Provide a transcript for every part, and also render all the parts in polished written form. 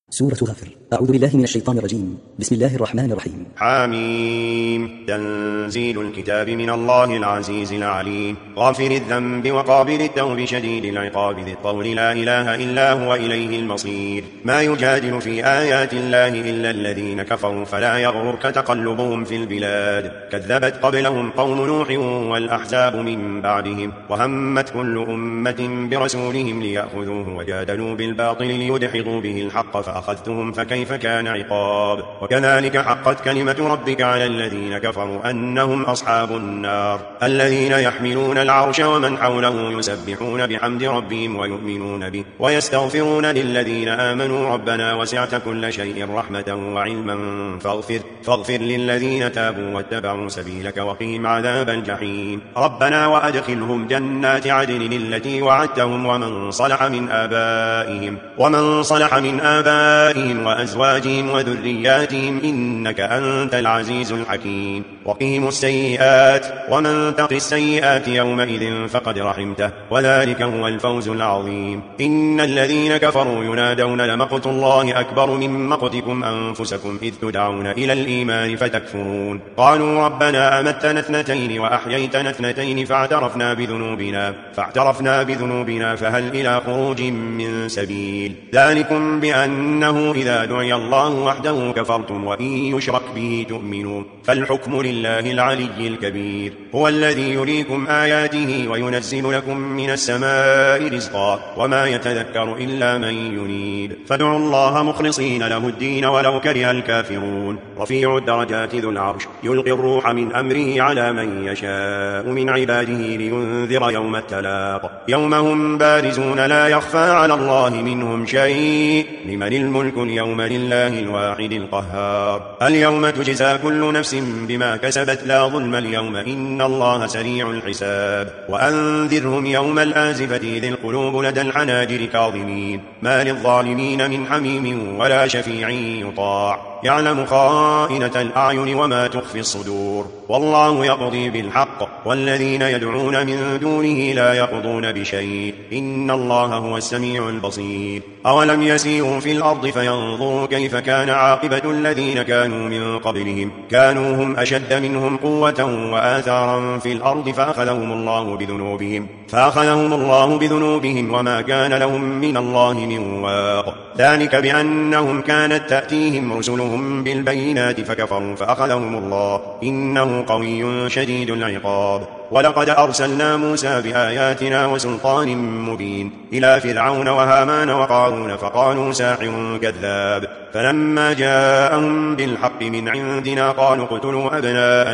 سورة غافر. أعوذ بالله من الشيطان الرجيم. بسم الله الرحمن الرحيم. حميم. تنزيل الكتاب من الله العزيز العليم. غافر الذنب وقابل التوب شديد العقاب ذي الطول لا إله إلا هو إليه المصير. ما يجادل في آيات الله إلا الذين كفروا فلا يغررك تقلبهم في البلاد. كذبت قبلهم قوم نوح والأحزاب من بعدهم وهمت كل أمة برسولهم ليأخذوه وجادلوا بالباطل ليدحضوا به الحق فأخذتهم فكيف كان عقاب. وكذلك حقت كلمة ربك على الذين كفروا أنهم أصحاب النار. الذين يحملون العرش ومن حوله يسبحون بحمد ربهم ويؤمنون به ويستغفرون للذين آمنوا ربنا وسعت كل شيء رحمة وعلما فاغفر للذين تابوا واتبعوا سبيلك وقهم عذاب الجحيم. ربنا وأدخلهم جنات عدن التي وعدتهم ومن صلح من آبائهم وأزواجهم وذرياتهم إنك أنت العزيز الحكيم. وقهم السيئات ومن تق السيئات يومئذ فقد رحمته وذلك هو الفوز العظيم. إن الذين كفروا ينادون لمقت الله أكبر من مقتكم أنفسكم إذ تدعون إلى الإيمان فتكفرون. قالوا ربنا أمتنا اثنتين وأحييتنا اثنتين فاعترفنا بذنوبنا فهل إلى خروج من سبيل. ذلكم بأنه إذا دعي الله وحده كفرتم وإن يشرك به تؤمنون فالحكم لله العلي الكبير. هو الذي يريكم آياته وينزل لكم من السماء رزقا وما يتذكر إلا من ينيب. فادعوا الله مخلصين له الدين ولو كره الكافرون. رفيع الدرجات ذو العرش يلقي الروح من أمره على من يشاء من عباده لينذر يوم التلاق. يوم هم بارزون لا يخفى على الله منهم شيء. لمن الملك اليوم لله الواحد القهار. اليوم تجزى كل نفس بما كسبت لا ظلم اليوم إن الله سريع الحساب. وأنذرهم يوم الآزفة ذي القلوب لدى الحناجر كاظمين ما للظالمين من حميم ولا شفيع يطاع. يعلم خائنة الأعين وما تخفي الصدور. والله يقضي بالحق والذين يدعون من دونه لا يقضون بشيء إن الله هو السميع البصير. أولم يسيروا في الأرض فينظروا كيف كان عاقبة الذين كانوا من قبلهم كانوا هم أشد منهم قوة وآثارا في الأرض فأخذهم الله بذنوبهم وما كان لهم من الله من واق. ذلك بأنهم كانت تأتيهم رسلهم بالبينات فكفروا فأخذهم الله إنه قوي شديد العقاب. ولقد أرسلنا موسى بآياتنا وسلطان مبين إلى فرعون وهامان وقارون فقالوا ساحر كذاب. فلما جاءهم بالحق من عندنا قالوا اقتلوا أبناء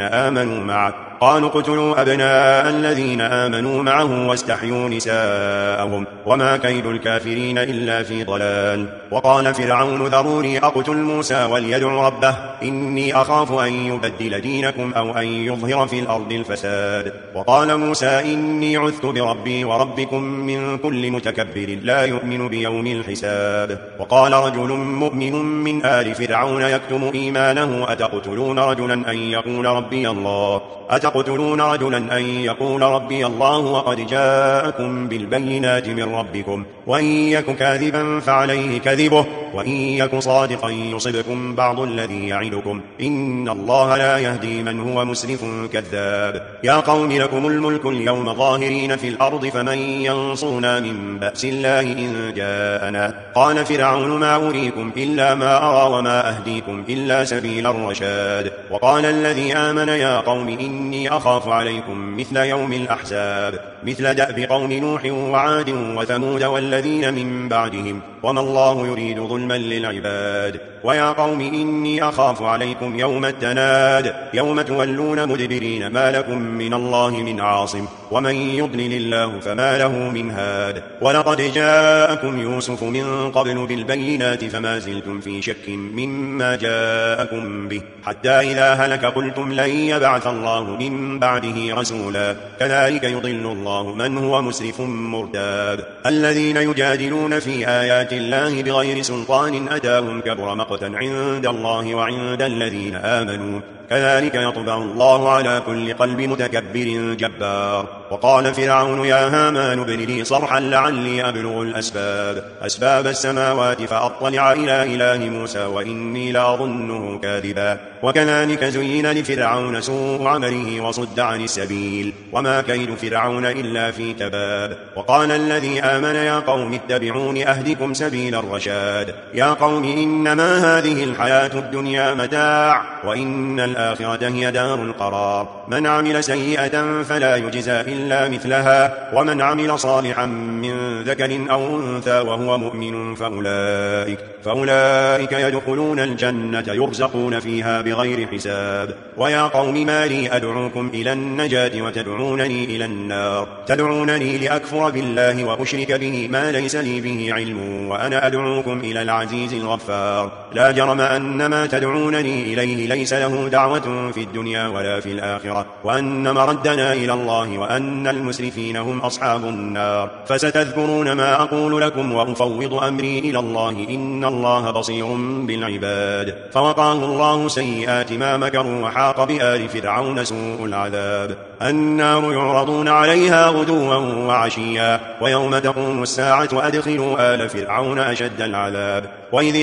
الذين آمنوا معه واستحيوا نساءهم وما كيد الكافرين إلا في ضلال. وقال فرعون ذروني أقتل موسى وليدع ربه إني أخاف أن يبدل دينكم أو أن يظهر في الأرض الفساد. وقال موسى إني عذت بربي وربكم من كل متكبر لا يؤمن بيوم الحساب. وقال رجل مؤمن من آل فرعون يكتم إيمانه أتقتلون رجلا أن يقول ربي الله وقد جاءكم بالبينات من ربكم وإن يك كاذبا فعليه كذبه وإن يك صادقا يصبكم بعض الذي يعدكم إن الله لا يهدي من هو مسرف كذاب. يا قوم لكم الملك اليوم ظاهرين في الأرض فمن ينصرنا من بأس الله إن جاءنا. قال فرعون ما أريكم إلا ما أرى وما أهديكم إلا سبيل الرشاد. وقال الذي آمن يا قوم إني أخاف عليكم مثل يوم الأحزاب مثل دأب قوم نوح وعاد وثمود والذين من بعدهم وما الله يريد ظلما للعباد. ويا قوم إني أخاف عليكم يوم التناد يوم تولون مدبرين ما لكم من الله من عاصم ومن يضلل الله فما له من هاد. ولقد جاءكم يوسف من قبل بالبينات فما زلتم في شك مما جاءكم به حتى إذا هلك قلتم لن يبعث الله من بعده رسولا كذلك يضل الله من هو مسرف مرتاب. الذين يجادلون في آيات الله بغير سلطان أتاهم كبر مقتا عند الله وعند الذين آمنوا كذلك يطبع الله على كل قلب متكبر جبار. وقال فرعون يا هامان ابن لي صرحا لعلي أبلغ أسباب السماوات فأطلع إلى إله موسى وإني لأظنه كاذبا وكذلك زين لفرعون سوء عمله وصد عن السبيل وما كيد فرعون إلا في تباب. وقال الذي آمن يا قوم اتبعون أهدكم سبيل الرشاد. يا قوم إنما هذه الحياة الدنيا متاع وإن الآخرة هي دار القرار. من عمل سيئة فلا يجزى إلا مثلها ومن عمل صالحا من ذكر أو أنثى وهو مؤمن فأولئك يدخلون الجنة يرزقون فيها بغير حساب. ويا قوم ما لي أدعوكم إلى النجاة وتدعونني إلى النار. تدعونني لأكفر بالله وأشرك به ما ليس لي به علم وأنا أدعوكم إلى العزيز الغفار. لا جرم أن ما تدعونني إليه ليس له دعوة في الدنيا ولا في الآخرة وأن مردنا إلى الله وأن المسرفين هم أصحاب النار. فستذكرون ما أقول لكم وأفوض أمري إلى الله إن الله بصير بالعباد. فوقاه الله سيئات ما مكروا وحاق بآل فرعون سوء العذاب. النار يعرضون عليها غدوا وعشيا ويوم تقوم الساعة أدخلوا آل فرعون أشد العذاب. وإذ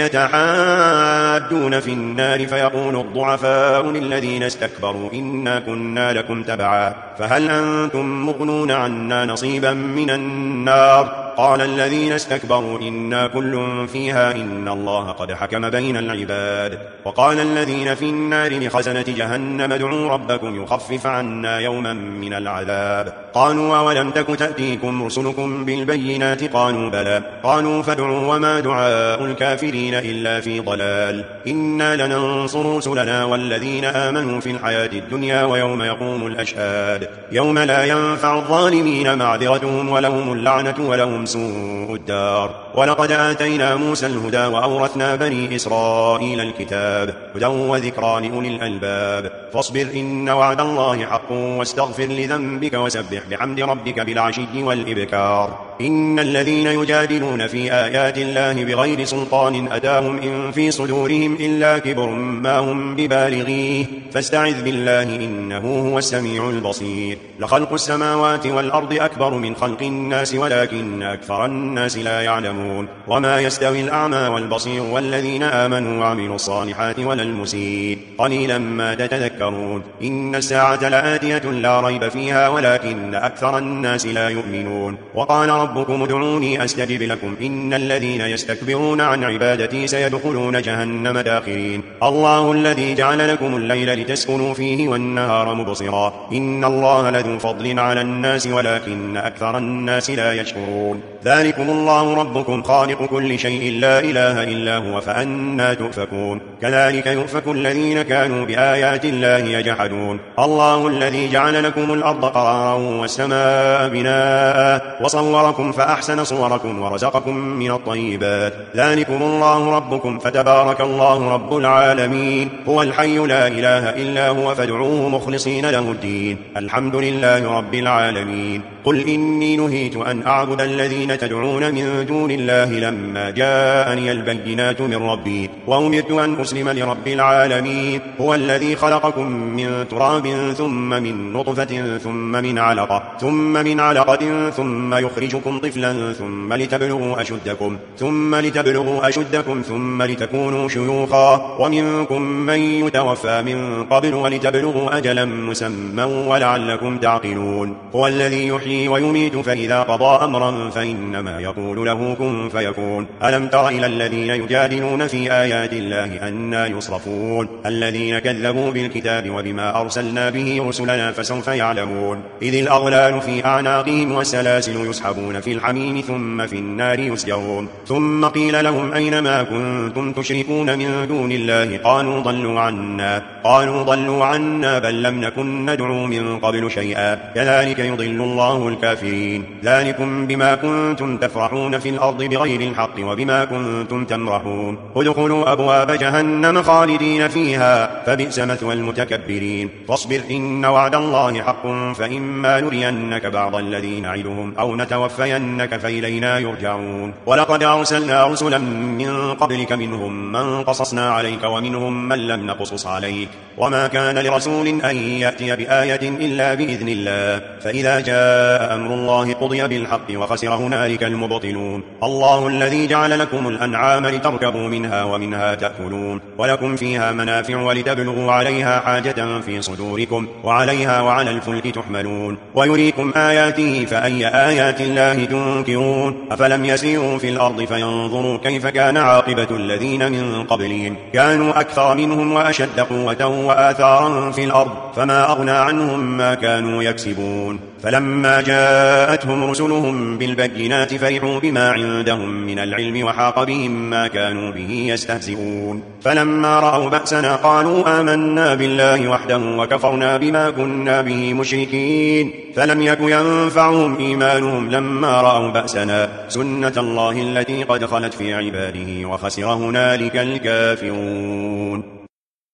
يتحاجون في النار فيقول الضعفاء للذين استكبروا إنا كنا لكم تبعا فهل أنتم مغنون عنا نصيبا من النار. قال الذين استكبروا إنا كل فيها إن الله قد حكم بين العباد. وقال الذين في النار لخزنة جهنم ادعوا ربكم يخفف عنا يوما من العذاب. قالوا أولم تك تأتيكم رسلكم بالبينات قالوا بلى. قالوا فادعوا وما دعاء الكافرين إلا في ضلال. إنا لننصر رسلنا والذين آمنوا في الحياة الدنيا ويوم يقوم الأشهاد. يوم لا ينفع الظالمين معذرتهم ولهم اللعنة ولهم سوء الدار. ولقد آتينا موسى الهدى وأورثنا بني إسرائيل الكتاب هدى وذكرى لأولي الألباب. فاصبر إن وعد الله حق واستغفر لذنبك وسبح بحمد ربك بالعشي والإبكار. إن الذين يجادلون في آيات الله بغير سلطان أتاهم إن في صدورهم إلا كبر ما هم ببالغيه فاستعذ بالله إنه هو السميع البصير. لخلق السماوات والأرض أكبر من خلق الناس ولكن أكثر الناس لا يعلمون. وما يستوي الأعمى والبصير والذين آمنوا وعملوا الصالحات ولا المسيء قليلا ما تتذكرون. إن الساعة لآتية لا ريب فيها ولكن أكثر الناس لا يؤمنون. وقال ربكم ادعوني أستجب لكم إن الذين يستكبرون عن عبادتي سيدخلون جهنم داخرين. الله الذي جعل لكم الليل لتسكنوا فيه والنهار مبصرا إن الله لذو فضل على الناس ولكن أكثر الناس لا يشكرون. ذلكم الله ربكم خالق كل شيء لا إله إلا هو فأنا تؤفكون. كذلك يؤفك الذين كانوا بآيات الله يجحدون. الله الذي جعل لكم الأرض قرارا والسماء بناء وصوركم فأحسن صوركم ورزقكم من الطيبات. ذلكم الله ربكم فتبارك الله رب العالمين. هو الحي لا إله إلا هو فادعوه مخلصين له الدين الحمد لله رب العالمين. قل إني نهيت أن أعبد الذين تدعون من دون الله لما جاءني البينات من ربي وأمرت أن أسلم لرب العالمين. هو الذي خلقكم من تراب ثم من نطفة ثم من علقة ثم يخرجكم طفلا ثم لتبلغوا أشدكم ثم لتكونوا شيوخا ومنكم من يتوفى من قبل ولتبلغوا أجلا مسمى ولعلكم تعقلون. هو الذي يحيي ويميت فإذا قضى أمرا فإنما يقول له كن فيكون. ألم تر إلى الذين يجادلون في آيات الله أنى يصرفون الذين كذبوا بالكتاب وبما أرسلنا به رسلنا فسوف يعلمون. إذ الأغلال في أعناقهم والسلاسل يسحبون في الحميم ثم في النار يسجرون. ثم قيل لهم أين ما كنتم تشركون من دون الله قالوا ضلوا عنا بل لم نكن ندعو من قبل شيئا كذلك يضل الله الكافرين. ذلكم بما كنتم كنتم تفرحون في الأرض بغير الحق وبما كنتم تمرحون ادخلوا أبواب جهنم خالدين فيها فبئس مثوى المتكبرين فاصبر إن وعد الله حق فإما نرينك بعض الذي نعدهم أو نتوفينك فإلينا يرجعون ولقد أرسلنا رسلا من قبلك منهم من قصصنا عليك ومنهم من لم نقصص عليك وما كان لرسول أن يأتي بآية إلا بإذن الله فإذا جاء أمر الله قضي بالحق وخسر هنالك المبطلون الله الذي جعل لكم الأنعام لتركبوا منها ومنها تأكلون ولكم فيها منافع ولتبلغوا عليها حاجة في صدوركم وعليها وعلى الفلك تحملون ويريكم آياته فأي آيات الله تنكرون أفلم يسيروا في الأرض فينظروا كيف كان عاقبة الذين من قبلهم كانوا أكثر منهم وأشد قوة وآثارا في الأرض فما أغنى عنهم ما كانوا يكسبون فلما جاءتهم رسلهم بالبينات فرحوا بما عندهم من العلم وحاق بهم ما كانوا به يستهزئون فلما رأوا بأسنا قالوا آمنا بالله وحده وكفرنا بما كنا به مشركين فلم يك ينفعهم إيمانهم لما رأوا بأسنا سنة الله التي قد خلت في عباده وخسر هنالك الكافرون